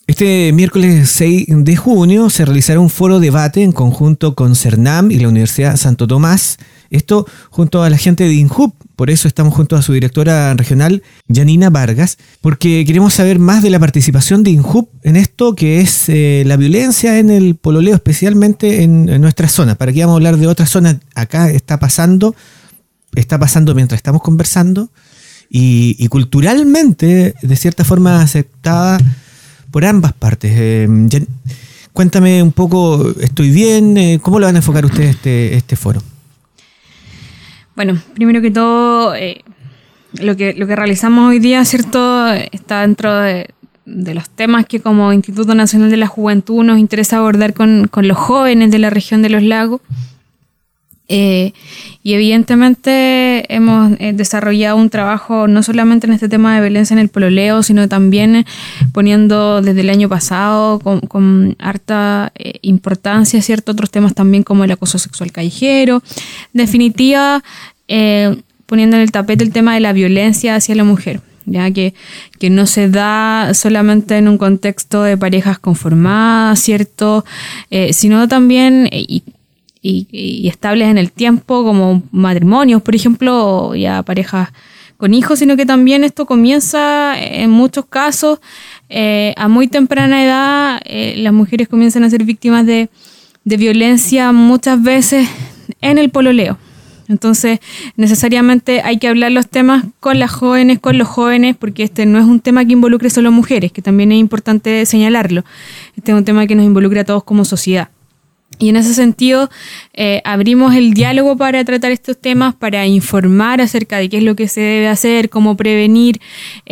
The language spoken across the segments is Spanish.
Este miércoles 6 de junio se realizará un foro debate en conjunto con CERNAM y la Universidad Santo Tomás. Esto junto a la gente de INJUP. Por eso estamos junto a su directora regional, Janina Vargas, porque queremos saber más de la participación de INJUP en esto que es la violencia en el pololeo, especialmente en nuestra zona. ¿Para qué vamos a hablar de otras zonas? Acá está pasando mientras estamos conversando y culturalmente, de cierta forma, aceptada por ambas partes. Cuéntame un poco, ¿estoy bien? ¿Cómo lo van a enfocar ustedes este foro? Bueno, primero que todo, lo que realizamos hoy día, ¿cierto?, está dentro de los temas que como Instituto Nacional de la Juventud nos interesa abordar con los jóvenes de la región de los lagos. Y evidentemente hemos desarrollado un trabajo no solamente en este tema de violencia en el pololeo, sino también poniendo desde el año pasado con harta importancia, ¿cierto?, otros temas también como el acoso sexual callejero. En definitiva, poniendo en el tapete el tema de la violencia hacia la mujer, ya que no se da solamente en un contexto de parejas conformadas, ¿cierto?, sino también y estables en el tiempo, como matrimonios, por ejemplo, o ya parejas con hijos, sino que también esto comienza en muchos casos a muy temprana edad. Las mujeres comienzan a ser víctimas de violencia muchas veces en el pololeo. Entonces, necesariamente hay que hablar los temas con las jóvenes, con los jóvenes, porque este no es un tema que involucre solo mujeres, que también es importante señalarlo. Este es un tema que nos involucra a todos como sociedad. Y en ese sentido, abrimos el diálogo para tratar estos temas, para informar acerca de qué es lo que se debe hacer, cómo prevenir.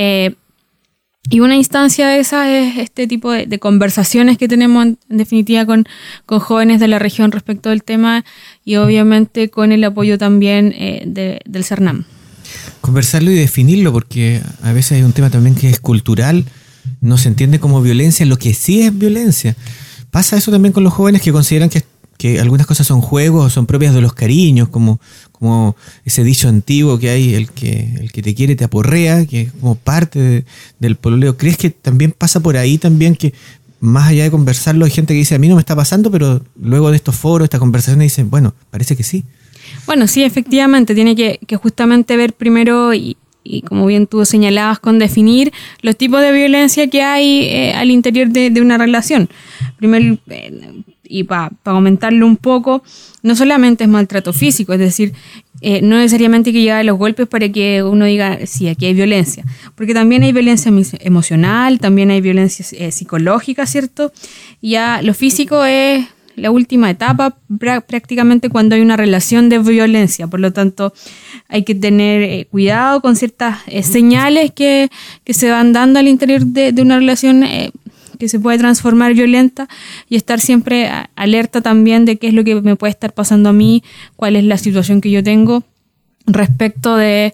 Y una instancia de esas es este tipo de conversaciones que tenemos en definitiva con jóvenes de la región respecto del tema y obviamente con el apoyo también del CERNAM. Conversarlo y definirlo, porque a veces hay un tema también que es cultural, no se entiende como violencia lo que sí es violencia. Pasa eso también con los jóvenes que consideran que algunas cosas son juegos o son propias de los cariños, como ese dicho antiguo que hay, el que te quiere te aporrea, que es como parte del pololeo. ¿Crees que también pasa por ahí también, que más allá de conversarlo hay gente que dice a mí no me está pasando, pero luego de estos foros, estas conversaciones dicen, bueno, parece que sí? Bueno, sí, efectivamente, tiene que justamente ver primero y como bien tú señalabas, con definir los tipos de violencia que hay al interior de una relación. Primero, y para comentarlo un poco, no solamente es maltrato físico, es decir, no necesariamente hay que llegar a los golpes para que uno diga, sí, aquí hay violencia, porque también hay violencia emocional, también hay violencia psicológica, ¿cierto? Ya lo físico es la última etapa prácticamente cuando hay una relación de violencia. Por lo tanto, hay que tener cuidado con ciertas señales que se van dando al interior de una relación que se puede transformar violenta y estar siempre alerta también de qué es lo que me puede estar pasando a mí, cuál es la situación que yo tengo respecto de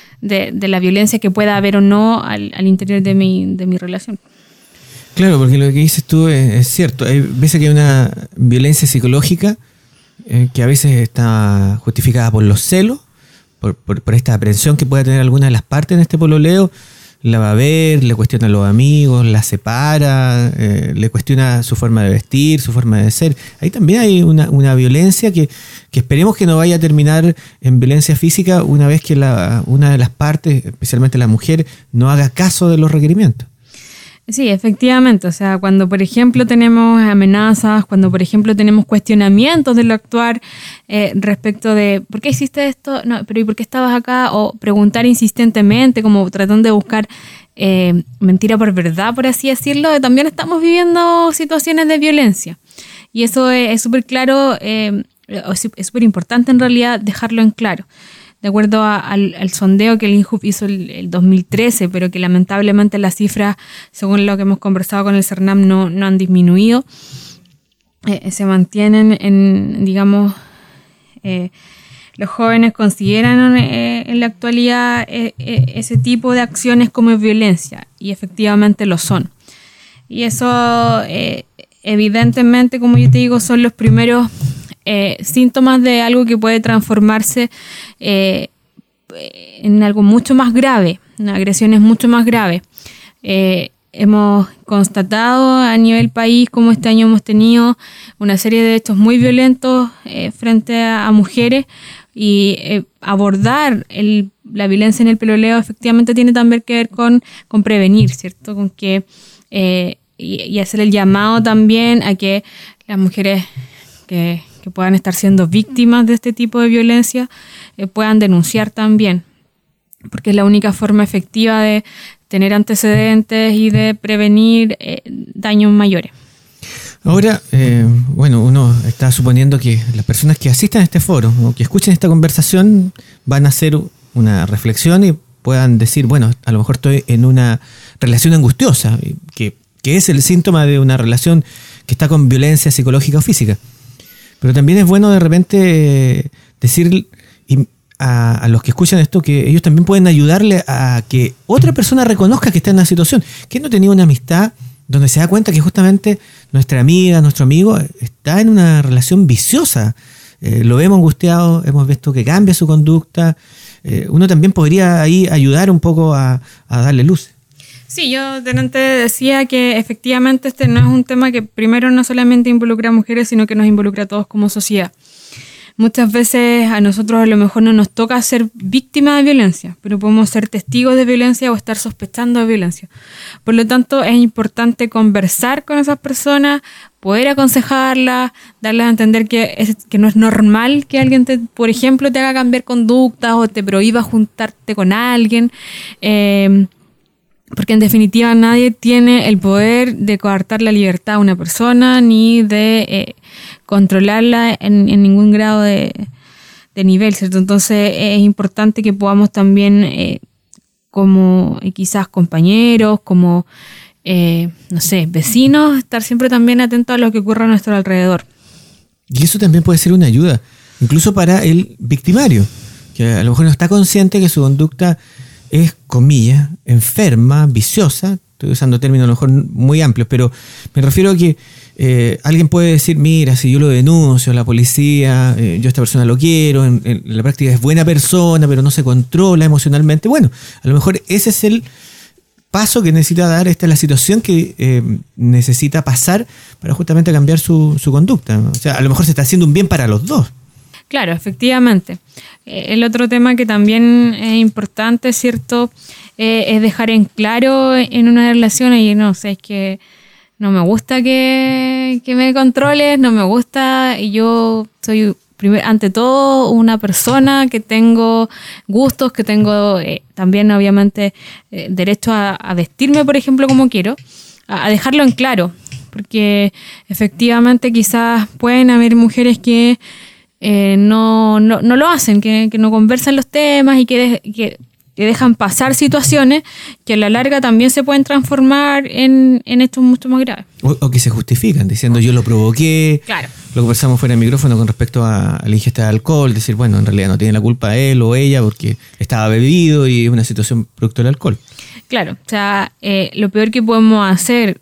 la violencia que pueda haber o no al interior de mi relación. Claro, porque lo que dices tú es cierto. Hay veces que hay una violencia psicológica que a veces está justificada por los celos, por esta aprensión que puede tener alguna de las partes en este pololeo. La va a ver, le cuestiona a los amigos, la separa, le cuestiona su forma de vestir, su forma de ser. Ahí también hay una violencia que esperemos que no vaya a terminar en violencia física una vez que una de las partes, especialmente la mujer, no haga caso de los requerimientos. Sí, efectivamente. O sea, cuando por ejemplo tenemos amenazas, cuando por ejemplo tenemos cuestionamientos de lo actuar respecto de ¿por qué hiciste esto? No, pero ¿y por qué estabas acá? O preguntar insistentemente, como tratando de buscar mentira por verdad, por así decirlo. También estamos viviendo situaciones de violencia. Y eso es súper claro, es súper importante en realidad dejarlo en claro. De acuerdo al sondeo que el INJUP hizo el 2013, pero que lamentablemente las cifras, según lo que hemos conversado con el CERNAM, no han disminuido. Se mantienen en, digamos, los jóvenes consideran en la actualidad ese tipo de acciones como violencia, y efectivamente lo son. Y eso, evidentemente, como yo te digo, son los primeros síntomas de algo que puede transformarse en algo mucho más grave, una agresión es mucho más grave. hemos constatado a nivel país cómo este año hemos tenido una serie de hechos muy violentos frente a mujeres, y abordar la violencia en el pololeo efectivamente tiene también que ver con prevenir, ¿cierto? Con que y hacer el llamado también a que las mujeres que puedan estar siendo víctimas de este tipo de violencia puedan denunciar también, porque es la única forma efectiva de tener antecedentes y de prevenir daños mayores. Ahora, uno está suponiendo que las personas que asistan a este foro o que escuchen esta conversación van a hacer una reflexión y puedan decir, bueno, a lo mejor estoy en una relación angustiosa, que es el síntoma de una relación que está con violencia psicológica o física. Pero también es bueno de repente decir a los que escuchan esto que ellos también pueden ayudarle a que otra persona reconozca que está en una situación, que no tenía una amistad donde se da cuenta que justamente nuestra amiga, nuestro amigo está en una relación viciosa. Lo vemos angustiado, hemos visto que cambia su conducta. Uno también podría ahí ayudar un poco a darle luz. Sí, yo delante decía que efectivamente este no es un tema que primero no solamente involucra a mujeres, sino que nos involucra a todos como sociedad. Muchas veces a nosotros a lo mejor no nos toca ser víctimas de violencia, pero podemos ser testigos de violencia o estar sospechando de violencia. Por lo tanto, es importante conversar con esas personas, poder aconsejarlas, darles a entender que no es normal que alguien, por ejemplo, te haga cambiar conductas o te prohíba juntarte con alguien. Porque en definitiva nadie tiene el poder de coartar la libertad a una persona ni de controlarla en ningún grado de nivel, ¿cierto? Entonces es importante que podamos también como quizás compañeros, como vecinos, estar siempre también atentos a lo que ocurre a nuestro alrededor. Y eso también puede ser una ayuda, incluso para el victimario, que a lo mejor no está consciente que su conducta es, comillas, enferma, viciosa. Estoy usando términos a lo mejor muy amplios, pero me refiero a que alguien puede decir, mira, si yo lo denuncio a la policía, yo a esta persona lo quiero, en la práctica es buena persona, pero no se controla emocionalmente. Bueno, a lo mejor ese es el paso que necesita dar, esta es la situación que necesita pasar para justamente cambiar su conducta. O sea, a lo mejor se está haciendo un bien para los dos. Claro, efectivamente. El otro tema que también es importante, ¿cierto? Es dejar en claro en una relación, y no sé, es que no me gusta que me controles, no me gusta, y yo soy ante todo una persona que tengo gustos, que tengo también obviamente derecho a vestirme, por ejemplo, como quiero, a dejarlo en claro, porque efectivamente quizás pueden haber mujeres que no lo hacen, que no conversan los temas y que dejan pasar situaciones que a la larga también se pueden transformar en hechos mucho más graves. O que se justifican, diciendo yo lo provoqué. Claro. Lo conversamos fuera del micrófono con respecto a la ingesta de alcohol, decir, bueno, en realidad no tiene la culpa él o ella porque estaba bebido y es una situación producto del alcohol. Claro, o sea, lo peor que podemos hacer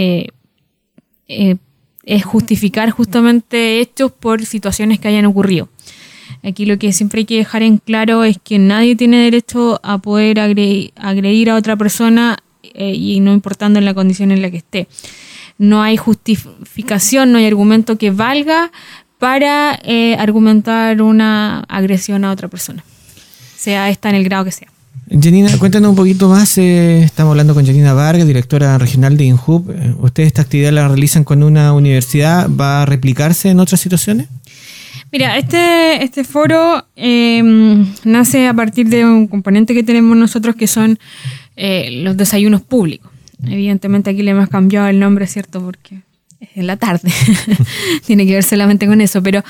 es justificar justamente hechos por situaciones que hayan ocurrido. Aquí lo que siempre hay que dejar en claro es que nadie tiene derecho a poder agredir a otra persona y no importando en la condición en la que esté. No hay justificación, no hay argumento que valga para argumentar una agresión a otra persona, sea esta en el grado que sea. Janina, cuéntanos un poquito más. Estamos hablando con Janina Vargas, directora regional de INJUP. ¿Ustedes esta actividad la realizan con una universidad? ¿Va a replicarse en otras situaciones? Mira, este foro nace a partir de un componente que tenemos nosotros que son los desayunos públicos. Evidentemente aquí le hemos cambiado el nombre, ¿cierto? Porque es en la tarde. Tiene que ver solamente con eso, pero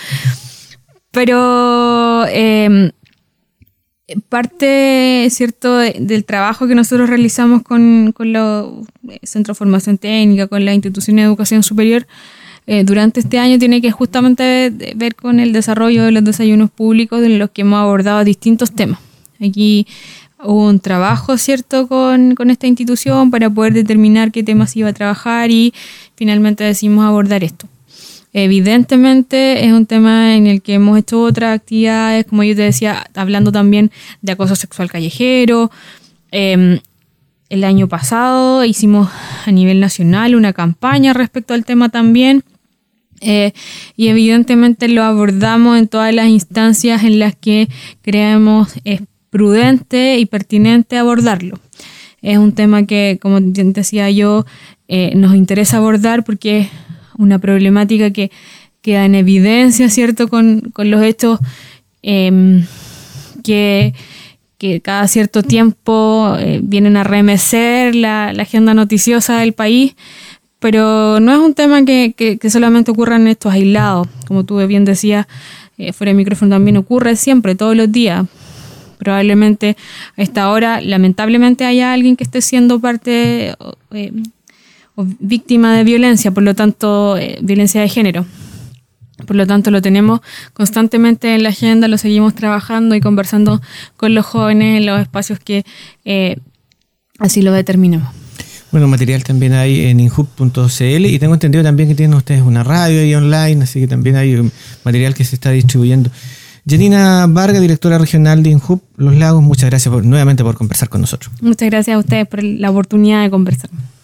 parte, ¿cierto?, del trabajo que nosotros realizamos con los centros de formación técnica, con la institución de educación superior, durante este año tiene que justamente ver con el desarrollo de los desayunos públicos en los que hemos abordado distintos temas. Aquí hubo un trabajo, ¿cierto?, con esta institución para poder determinar qué temas iba a trabajar y finalmente decidimos abordar esto. Evidentemente es un tema en el que hemos hecho otras actividades, como yo te decía, hablando también de acoso sexual callejero. El año pasado hicimos a nivel nacional una campaña respecto al tema también. Y evidentemente lo abordamos en todas las instancias en las que creemos es prudente y pertinente abordarlo. Es un tema que, como decía yo, nos interesa abordar porque es una problemática que queda en evidencia, ¿cierto?, con los hechos que cada cierto tiempo vienen a remecer la agenda noticiosa del país. Pero no es un tema que solamente ocurra en estos aislados. Como tú bien decías, fuera de micrófono también ocurre siempre, todos los días. Probablemente a esta hora, lamentablemente, haya alguien que esté siendo parte o víctima de violencia, por lo tanto, violencia de género. Por lo tanto, lo tenemos constantemente en la agenda, lo seguimos trabajando y conversando con los jóvenes en los espacios que así lo determinamos. Bueno, material también hay en inhub.cl y tengo entendido también que tienen ustedes una radio ahí online, así que también hay material que se está distribuyendo. Janina Vargas, directora regional de INHUB Los Lagos, muchas gracias nuevamente por conversar con nosotros. Muchas gracias a ustedes por la oportunidad de conversar.